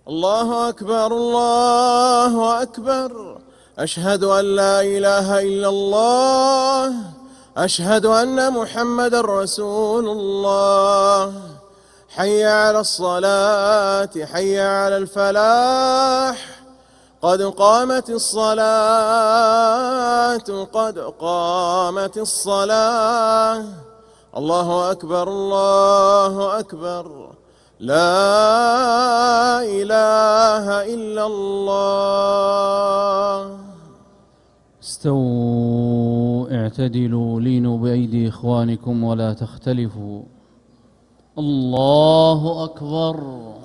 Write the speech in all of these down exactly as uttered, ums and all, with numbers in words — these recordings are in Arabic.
الله أكبر الله أكبر. أشهد أن لا إله إلا الله. أشهد أن محمدًا رسول الله. حي على الصلاة حي على الفلاح. قد قامت الصلاة قد قامت الصلاة. الله أكبر الله أكبر. لا إله إلا الله. استووا اعتدلوا لينوا بأيدي إخوانكم ولا تختلفوا. الله أكبر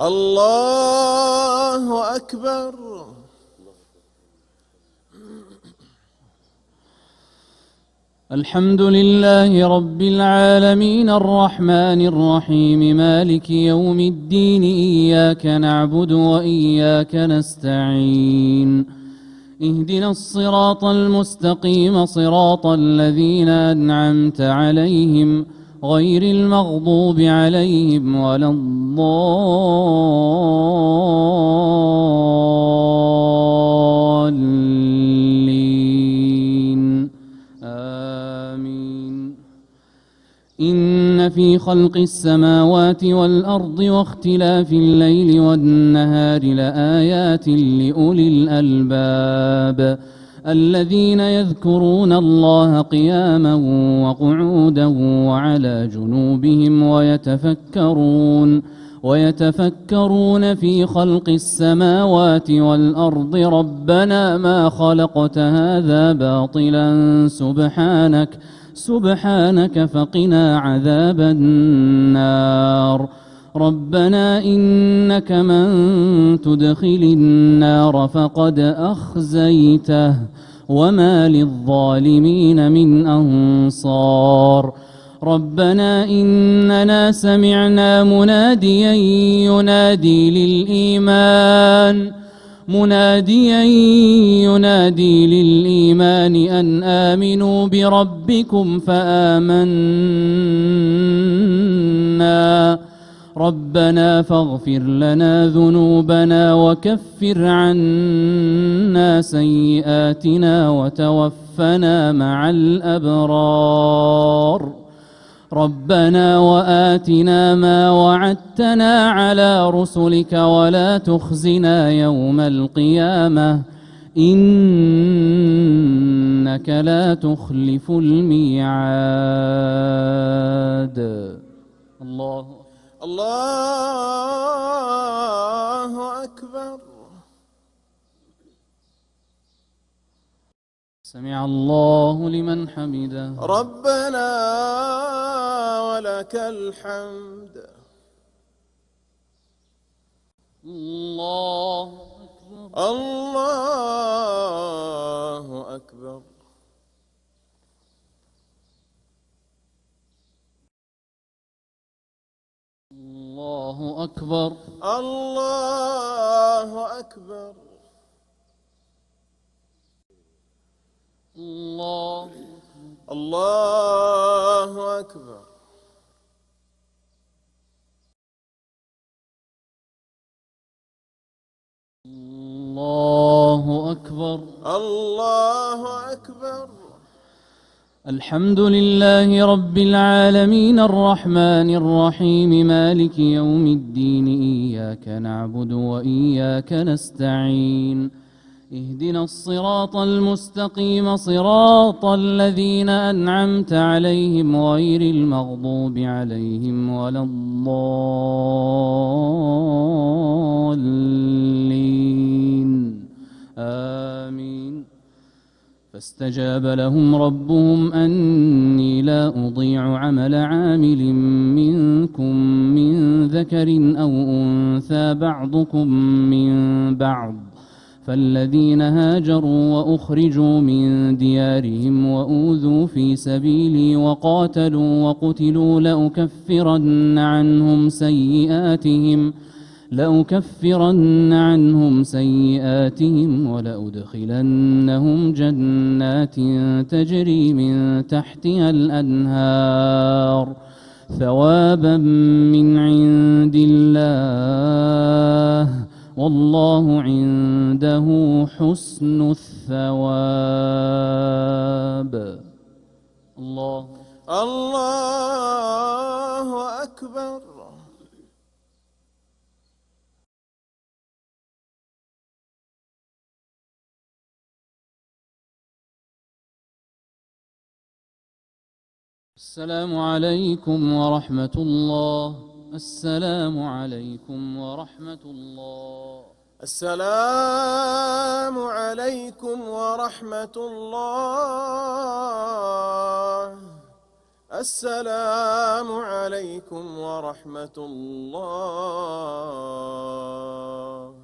الله أكبر. الحمد لله رب العالمين الرحمن الرحيم مالك يوم الدين. إياك نعبد وإياك نستعين. اهدنا الصراط المستقيم صراط الذين أنعمت عليهم غير المغضوب عليهم ولا الضالين. آمين. إن في خلق السماوات والأرض واختلاف الليل والنهار لآيات لأولي الألباب الذين يذكرون الله قياما وقعودا وعلى جنوبهم ويتفكرون ويتفكرون في خلق السماوات والأرض ربنا ما خلقت هذا باطلا سبحانك سبحانك فقنا عذاب النار. ربنا إنك من تدخل النار فقد أخزيته وما للظالمين من أنصار. ربنا إننا سمعنا مناديا ينادي للإيمان مناديا ينادي للإيمان أن آمنوا بربكم فآمنا. ربنا فاغفر لنا ذنوبنا وكفر عنا سيئاتنا وتوفنا مع الأبرار. ربنا وآتنا ما وعدتنا على رسلك ولا تخزنا يوم القيامة إنك لا تخلف الميعاد. الله الله أكبر. سمع الله لمن حمده. ربنا ولك الحمد. الله أكبر. الله أكبر. الله أكبر. الله أكبر. الله الله أكبر. الله أكبر. الله أكبر. الحمد لله رب العالمين الرحمن الرحيم مالك يوم الدين. إياك نعبد وإياك نستعين. اهدنا الصراط المستقيم صراط الذين أنعمت عليهم غير المغضوب عليهم ولا الضالين. آمين. فاستجاب لهم ربهم أني لا أضيع عمل عامل منكم من ذكر أو أنثى بعضكم من بعض. فالذين هاجروا وأخرجوا من ديارهم وأوذوا في سبيلي وقاتلوا وقتلوا لأكفرن عنهم سيئاتهم لأكفرن عنهم سيئاتهم ولأدخلنهم جنات تجري من تحتها الأنهار ثوابا من عند الله والله عنده حسن الثواب. الله الله أكبر. السلام عليكم ورحمة الله. السلام عليكم ورحمة الله. السلام عليكم ورحمة الله. السلام عليكم ورحمة الله.